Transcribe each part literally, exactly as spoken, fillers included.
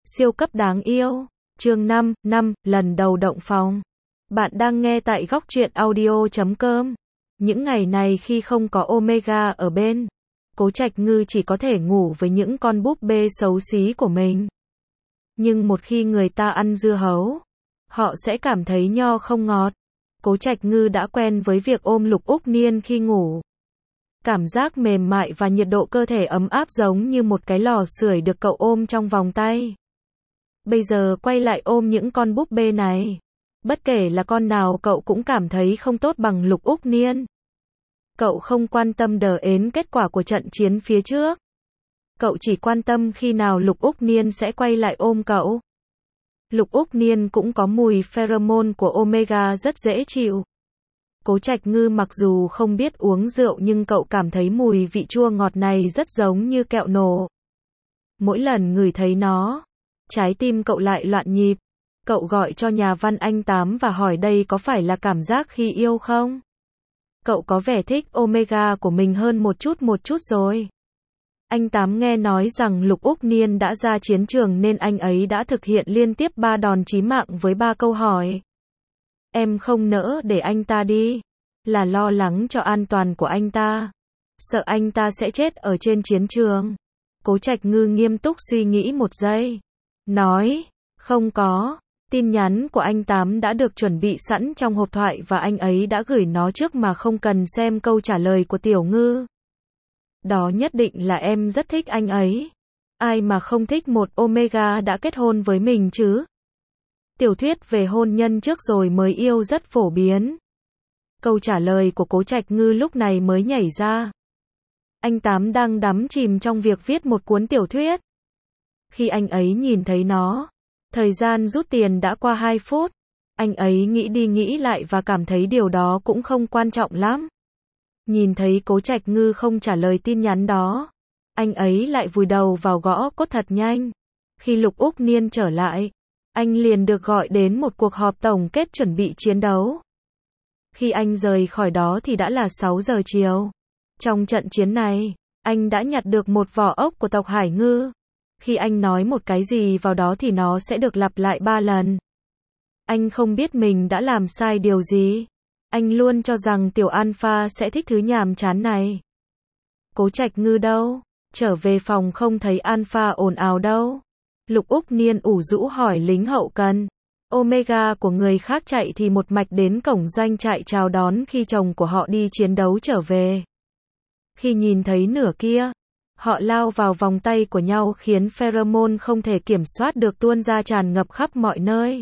Siêu cấp đáng yêu. Chương năm, năm, lần đầu động phòng. Bạn đang nghe tại góc truyện audio chấm com. Những ngày này khi không có Omega ở bên, Cố Trạch Ngư chỉ có thể ngủ với những con búp bê xấu xí của mình. Nhưng một khi người ta ăn dưa hấu, họ sẽ cảm thấy nho không ngọt. Cố Trạch Ngư đã quen với việc ôm Lục Úc Niên khi ngủ. Cảm giác mềm mại và nhiệt độ cơ thể ấm áp giống như một cái lò sưởi được cậu ôm trong vòng tay. Bây giờ quay lại ôm những con búp bê này. Bất kể là con nào cậu cũng cảm thấy không tốt bằng Lục Úc Niên. Cậu không quan tâm đờ ến kết quả của trận chiến phía trước. Cậu chỉ quan tâm khi nào Lục Úc Niên sẽ quay lại ôm cậu. Lục Úc Niên cũng có mùi pheromone của Omega rất dễ chịu. Cố Trạch Ngư mặc dù không biết uống rượu nhưng cậu cảm thấy mùi vị chua ngọt này rất giống như kẹo nổ. Mỗi lần ngửi thấy nó, trái tim cậu lại loạn nhịp. Cậu gọi cho nhà văn anh Tám và hỏi đây có phải là cảm giác khi yêu không? Cậu có vẻ thích Omega của mình hơn một chút một chút rồi. Anh Tám nghe nói rằng Lục Úc Niên đã ra chiến trường nên anh ấy đã thực hiện liên tiếp ba đòn chí mạng với ba câu hỏi. Em không nỡ để anh ta đi, là lo lắng cho an toàn của anh ta, sợ anh ta sẽ chết ở trên chiến trường. Cố Trạch Ngư nghiêm túc suy nghĩ một giây, nói, không có, tin nhắn của anh Tám đã được chuẩn bị sẵn trong hộp thoại và anh ấy đã gửi nó trước mà không cần xem câu trả lời của Tiểu Ngư. Đó nhất định là em rất thích anh ấy. Ai mà không thích một Omega đã kết hôn với mình chứ? Tiểu thuyết về hôn nhân trước rồi mới yêu rất phổ biến. Câu trả lời của Cố Trạch Ngư lúc này mới nhảy ra. Anh Tám đang đắm chìm trong việc viết một cuốn tiểu thuyết. Khi anh ấy nhìn thấy nó, thời gian rút tiền đã qua hai phút. Anh ấy nghĩ đi nghĩ lại và cảm thấy điều đó cũng không quan trọng lắm. Nhìn thấy Cố Trạch Ngư không trả lời tin nhắn đó, anh ấy lại vùi đầu vào gõ code thật nhanh. Khi Lục Úc Niên trở lại, anh liền được gọi đến một cuộc họp tổng kết chuẩn bị chiến đấu. Khi anh rời khỏi đó thì đã là sáu giờ chiều. Trong trận chiến này, anh đã nhặt được một vỏ ốc của tộc Hải Ngư. Khi anh nói một cái gì vào đó thì nó sẽ được lặp lại ba lần. Anh không biết mình đã làm sai điều gì. Anh luôn cho rằng Tiểu Alpha sẽ thích thứ nhàm chán này. Cố Trạch Ngư đâu? Trở về phòng không thấy Alpha ồn ào đâu. Lục Úc Niên ủ rũ hỏi lính hậu cần. Omega của người khác chạy thì một mạch đến cổng doanh trại chào đón khi chồng của họ đi chiến đấu trở về. Khi nhìn thấy nửa kia, họ lao vào vòng tay của nhau khiến pheromone không thể kiểm soát được tuôn ra tràn ngập khắp mọi nơi.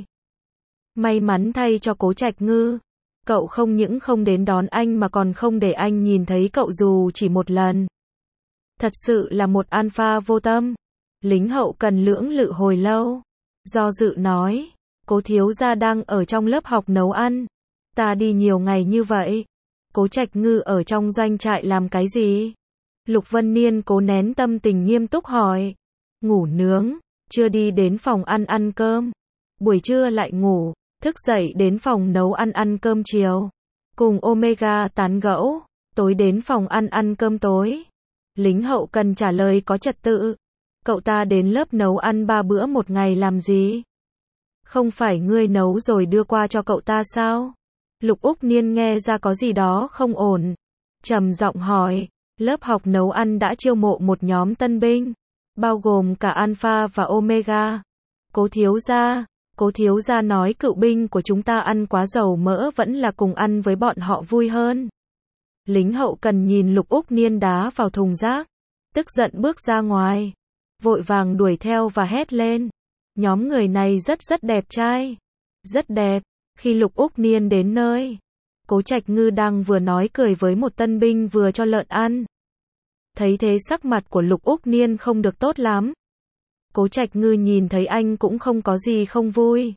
May mắn thay cho Cố Trạch Ngư, cậu không những không đến đón anh mà còn không để anh nhìn thấy cậu dù chỉ một lần. Thật sự là một alpha vô tâm. Lính hậu cần lưỡng lự hồi lâu, do dự nói, Cố thiếu gia đang ở trong lớp học nấu ăn. Ta đi nhiều ngày như vậy, Cố Trạch Ngư ở trong doanh trại làm cái gì? Lục Vân Niên cố nén tâm tình nghiêm túc hỏi. Ngủ nướng, chưa đi đến phòng ăn ăn cơm. Buổi trưa lại ngủ, thức dậy đến phòng nấu ăn ăn cơm chiều. Cùng Omega tán gẫu, tối đến phòng ăn ăn cơm tối. Lính hậu cần trả lời có trật tự. Cậu ta đến lớp nấu ăn ba bữa một ngày làm gì? Không phải ngươi nấu rồi đưa qua cho cậu ta sao? Lục Úc Niên nghe ra có gì đó không ổn. Trầm giọng hỏi, lớp học nấu ăn đã chiêu mộ một nhóm tân binh, bao gồm cả Alpha và Omega. Cố thiếu gia, Cố thiếu gia nói cựu binh của chúng ta ăn quá dầu mỡ vẫn là cùng ăn với bọn họ vui hơn. Lính hậu cần nhìn Lục Úc Niên đá vào thùng rác, tức giận bước ra ngoài, vội vàng đuổi theo và hét lên. Nhóm người này rất rất đẹp trai. Rất đẹp. Khi Lục Úc Niên đến nơi, Cố Trạch Ngư đang vừa nói cười với một tân binh vừa cho lợn ăn. Thấy thế sắc mặt của Lục Úc Niên không được tốt lắm. Cố Trạch Ngư nhìn thấy anh cũng không có gì không vui.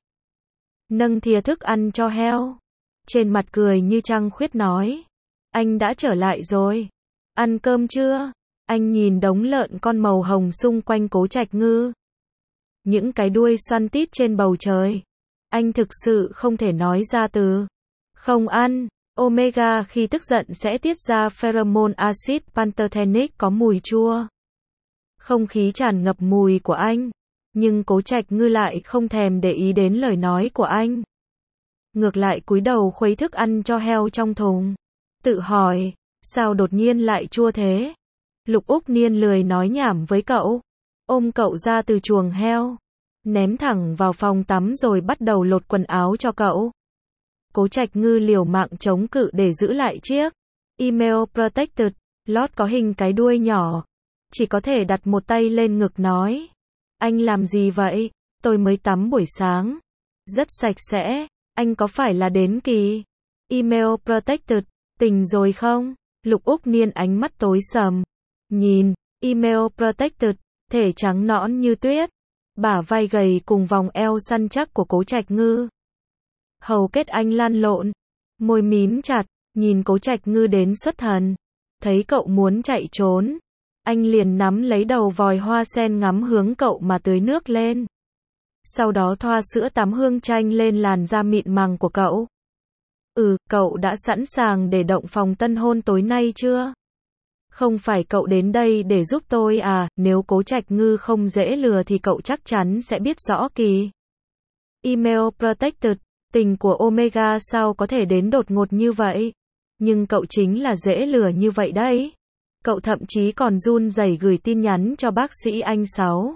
Nâng thìa thức ăn cho heo. Trên mặt cười như trăng khuyết nói. Anh đã trở lại rồi. Ăn cơm chưa? Anh nhìn đống lợn con màu hồng xung quanh Cố Trạch Ngư. Những cái đuôi xoăn tít trên bầu trời. Anh thực sự không thể nói ra từ không ăn. Omega khi tức giận sẽ tiết ra pheromone acid pantothenic có mùi chua. Không khí tràn ngập mùi của anh. Nhưng Cố Trạch Ngư lại không thèm để ý đến lời nói của anh. Ngược lại cúi đầu khuấy thức ăn cho heo trong thùng. Tự hỏi, sao đột nhiên lại chua thế? Lục Úc Niên lười nói nhảm với cậu. Ôm cậu ra từ chuồng heo. Ném thẳng vào phòng tắm rồi bắt đầu lột quần áo cho cậu. Cố Trạch Ngư liều mạng chống cự để giữ lại chiếc Email Protected lót có hình cái đuôi nhỏ. Chỉ có thể đặt một tay lên ngực nói. Anh làm gì vậy? Tôi mới tắm buổi sáng. Rất sạch sẽ. Anh có phải là đến kỳ Email Protected tình rồi không? Lục Úc Niên ánh mắt tối sầm. Nhìn Email Protected, thể trắng nõn như tuyết, bả vai gầy cùng vòng eo săn chắc của Cố Trạch Ngư. Hầu kết anh lăn lộn, môi mím chặt, nhìn Cố Trạch Ngư đến xuất thần. Thấy cậu muốn chạy trốn, anh liền nắm lấy đầu vòi hoa sen ngắm hướng cậu mà tưới nước lên. Sau đó thoa sữa tắm hương chanh lên làn da mịn màng của cậu. Ừ, cậu đã sẵn sàng để động phòng tân hôn tối nay chưa? Không phải cậu đến đây để giúp tôi à, nếu Cố Trạch Ngư không dễ lừa thì cậu chắc chắn sẽ biết rõ kỳ Email Protected, tình của Omega sao có thể đến đột ngột như vậy? Nhưng cậu chính là dễ lừa như vậy đấy. Cậu thậm chí còn run rẩy gửi tin nhắn cho bác sĩ anh Sáu.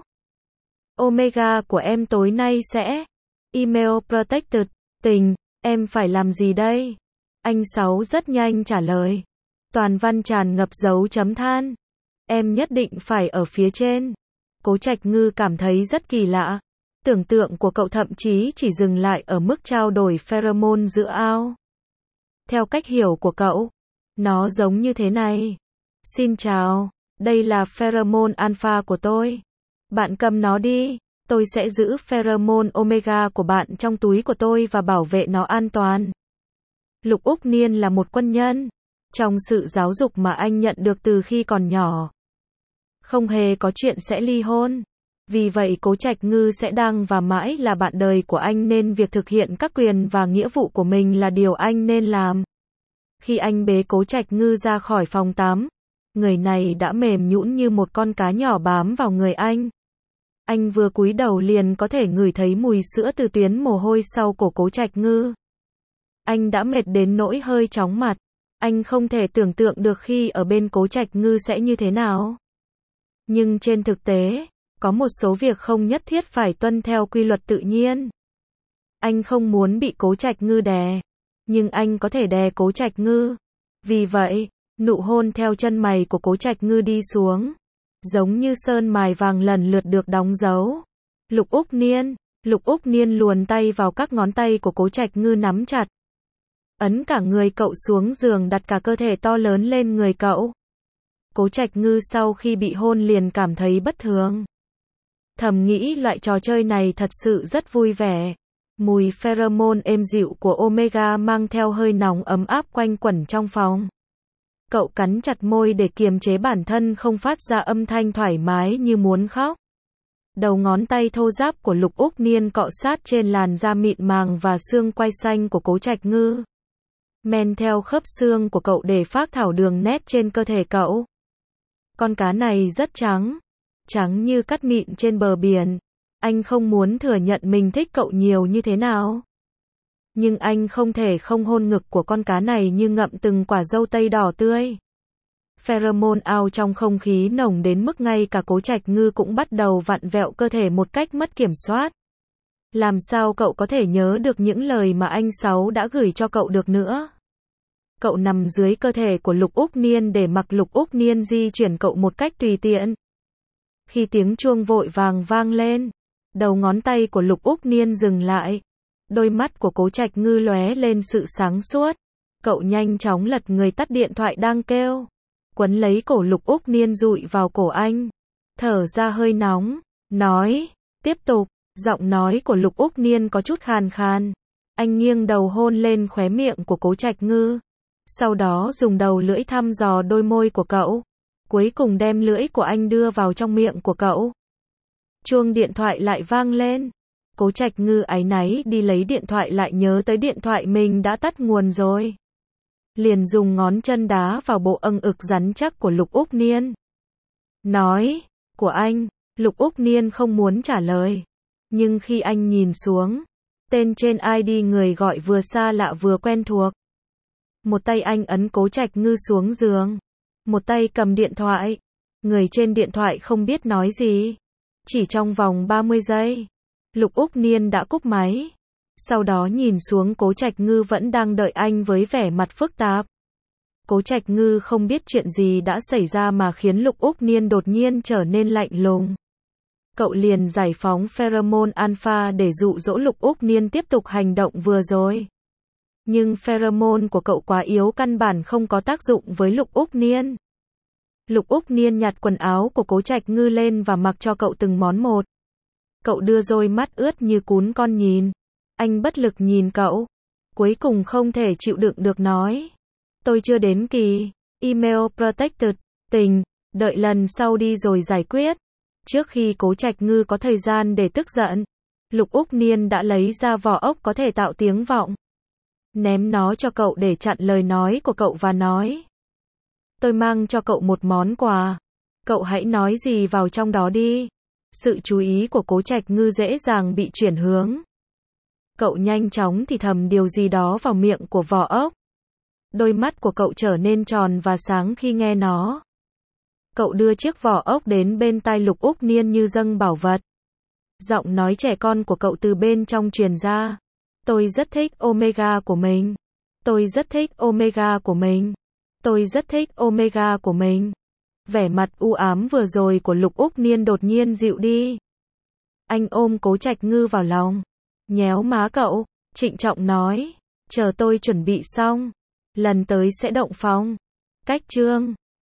Omega của em tối nay sẽ Email Protected, tình, em phải làm gì đây? Anh Sáu rất nhanh trả lời. Toàn văn tràn ngập dấu chấm than. Em nhất định phải ở phía trên. Cố Trạch Ngư cảm thấy rất kỳ lạ. Tưởng tượng của cậu thậm chí chỉ dừng lại ở mức trao đổi pheromone giữa ao. Theo cách hiểu của cậu, nó giống như thế này. Xin chào, đây là pheromone alpha của tôi. Bạn cầm nó đi, tôi sẽ giữ pheromone omega của bạn trong túi của tôi và bảo vệ nó an toàn. Lục Úc Niên là một quân nhân. Trong sự giáo dục mà anh nhận được từ khi còn nhỏ, không hề có chuyện sẽ ly hôn. Vì vậy Cố Trạch Ngư sẽ đang và mãi là bạn đời của anh nên việc thực hiện các quyền và nghĩa vụ của mình là điều anh nên làm. Khi anh bế Cố Trạch Ngư ra khỏi phòng tắm, người này đã mềm nhũn như một con cá nhỏ bám vào người anh. Anh vừa cúi đầu liền có thể ngửi thấy mùi sữa từ tuyến mồ hôi sau cổ Cố Trạch Ngư. Anh đã mệt đến nỗi hơi chóng mặt. Anh không thể tưởng tượng được khi ở bên Cố Trạch Ngư sẽ như thế nào. Nhưng trên thực tế, có một số việc không nhất thiết phải tuân theo quy luật tự nhiên. Anh không muốn bị Cố Trạch Ngư đè, nhưng anh có thể đè Cố Trạch Ngư. Vì vậy, nụ hôn theo chân mày của Cố Trạch Ngư đi xuống, giống như sơn mài vàng lần lượt được đóng dấu. Lục Úc Niên, Lục Úc Niên luồn tay vào các ngón tay của Cố Trạch Ngư nắm chặt. Ấn cả người cậu xuống giường, đặt cả cơ thể to lớn lên người cậu. Cố Trạch Ngư sau khi bị hôn liền cảm thấy bất thường. Thầm nghĩ loại trò chơi này thật sự rất vui vẻ. Mùi pheromone êm dịu của Omega mang theo hơi nóng ấm áp quanh quẩn trong phòng. Cậu cắn chặt môi để kiềm chế bản thân không phát ra âm thanh thoải mái như muốn khóc. Đầu ngón tay thô ráp của Lục Úc Niên cọ sát trên làn da mịn màng và xương quai xanh của Cố Trạch Ngư. Men theo khớp xương của cậu để phác thảo đường nét trên cơ thể cậu. Con cá này rất trắng, trắng như cát mịn trên bờ biển. Anh không muốn thừa nhận mình thích cậu nhiều như thế nào. Nhưng anh không thể không hôn ngực của con cá này như ngậm từng quả dâu tây đỏ tươi. Pheromone ao trong không khí nồng đến mức ngay cả Cố Trạch Ngư cũng bắt đầu vặn vẹo cơ thể một cách mất kiểm soát. Làm sao cậu có thể nhớ được những lời mà anh Sáu đã gửi cho cậu được nữa? Cậu nằm dưới cơ thể của Lục Úc Niên để mặc Lục Úc Niên di chuyển cậu một cách tùy tiện. Khi tiếng chuông vội vàng vang lên, đầu ngón tay của Lục Úc Niên dừng lại. Đôi mắt của Cố Trạch Ngư lóe lên sự sáng suốt. Cậu nhanh chóng lật người tắt điện thoại đang kêu. Quấn lấy cổ Lục Úc Niên dụi vào cổ anh. Thở ra hơi nóng. Nói. Tiếp tục. Giọng nói của Lục Úc Niên có chút khàn khàn. Anh nghiêng đầu hôn lên khóe miệng của Cố Trạch Ngư. Sau đó dùng đầu lưỡi thăm dò đôi môi của cậu. Cuối cùng đem lưỡi của anh đưa vào trong miệng của cậu. Chuông điện thoại lại vang lên. Cố Trạch Ngư áy náy đi lấy điện thoại, lại nhớ tới điện thoại mình đã tắt nguồn rồi. Liền dùng ngón chân đá vào bộ âng ực rắn chắc của Lục Úc Niên. Nói, của anh, Lục Úc Niên không muốn trả lời. Nhưng khi anh nhìn xuống, tên trên i đê người gọi vừa xa lạ vừa quen thuộc. Một tay anh ấn Cố Trạch Ngư xuống giường. Một tay cầm điện thoại. Người trên điện thoại không biết nói gì. Chỉ trong vòng ba mươi giây, Lục Úc Niên đã cúp máy. Sau đó nhìn xuống Cố Trạch Ngư vẫn đang đợi anh với vẻ mặt phức tạp. Cố Trạch Ngư không biết chuyện gì đã xảy ra mà khiến Lục Úc Niên đột nhiên trở nên lạnh lùng. Cậu liền giải phóng pheromone alpha để dụ dỗ Lục Úc Niên tiếp tục hành động vừa rồi. Nhưng pheromone của cậu quá yếu, căn bản không có tác dụng với Lục Úc Niên. Lục Úc Niên nhặt quần áo của Cố Trạch Ngư lên và mặc cho cậu từng món một. Cậu đưa đôi mắt ướt như cún con nhìn. Anh bất lực nhìn cậu. Cuối cùng không thể chịu đựng được nói. Tôi chưa đến kỳ. Email protected. Tình. Đợi lần sau đi rồi giải quyết. Trước khi Cố Trạch Ngư có thời gian để tức giận, Lục Úc Niên đã lấy ra vỏ ốc có thể tạo tiếng vọng. Ném nó cho cậu để chặn lời nói của cậu và nói. Tôi mang cho cậu một món quà. Cậu hãy nói gì vào trong đó đi. Sự chú ý của Cố Trạch Ngư dễ dàng bị chuyển hướng. Cậu nhanh chóng thì thầm điều gì đó vào miệng của vỏ ốc. Đôi mắt của cậu trở nên tròn và sáng khi nghe nó. Cậu đưa chiếc vỏ ốc đến bên tai Lục Úc Niên như dâng bảo vật. Giọng nói trẻ con của cậu từ bên trong truyền ra. Tôi rất thích Omega của mình. Tôi rất thích Omega của mình. Tôi rất thích Omega của mình. Vẻ mặt u ám vừa rồi của Lục Úc Niên đột nhiên dịu đi. Anh ôm Cố Trạch Ngư vào lòng. Nhéo má cậu. Trịnh trọng nói. Chờ tôi chuẩn bị xong. Lần tới sẽ động phòng. Cách chương.